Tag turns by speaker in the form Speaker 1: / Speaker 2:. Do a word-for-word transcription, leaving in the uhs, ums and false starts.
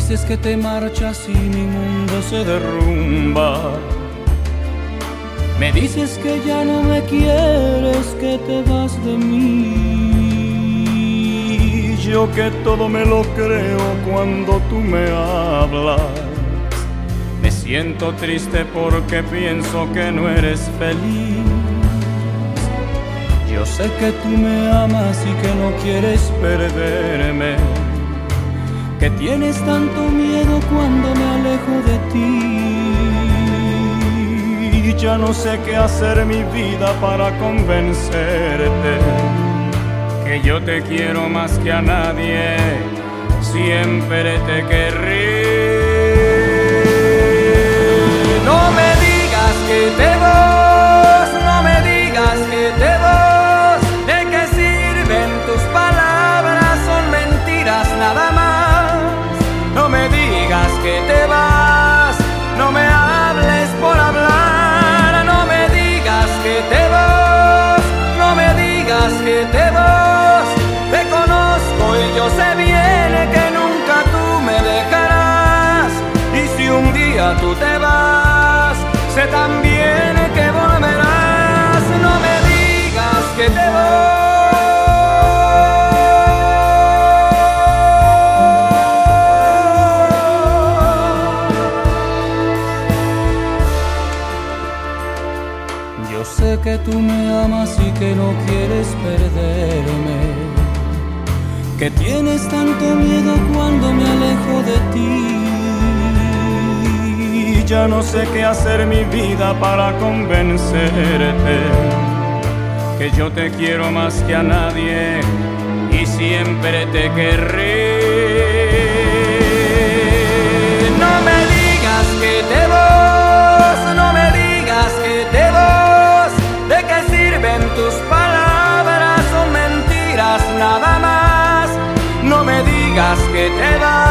Speaker 1: dices que te marchas y mi mundo se derrumba. Me dices que ya no me quieres, que te vas de mí. Yo que todo me lo creo cuando tú me hablas. Me siento triste porque pienso que no eres feliz. Yo sé que tú me amas y que no quieres perderme, que tienes tanto miedo cuando me alejo de ti. Ya no sé qué hacer mi vida para convencerte que yo te quiero más que a nadie, siempre te querré. No me digas que te vas, no me digas que te vas. ¿De qué sirven tus palabras? Son mentiras nada más. No me digas que te vas, no me hables por hablar. No me digas que te vas, no me digas que te vas. Te conozco y yo sé bien que nunca tú me dejarás. Y si un día tú te vas, sé también que volverás. No me digas que te vas. Yo sé que tú me amas y que no quieres perderme, que tienes tanto miedo cuando me alejo de ti. Ya no sé qué hacer mi vida para convencerte que yo te quiero más que a nadie y siempre te querré. No me digas que te vas, no me digas que te vas. ¿De qué sirven tus palabras? Son mentiras nada más. No me digas que te vas.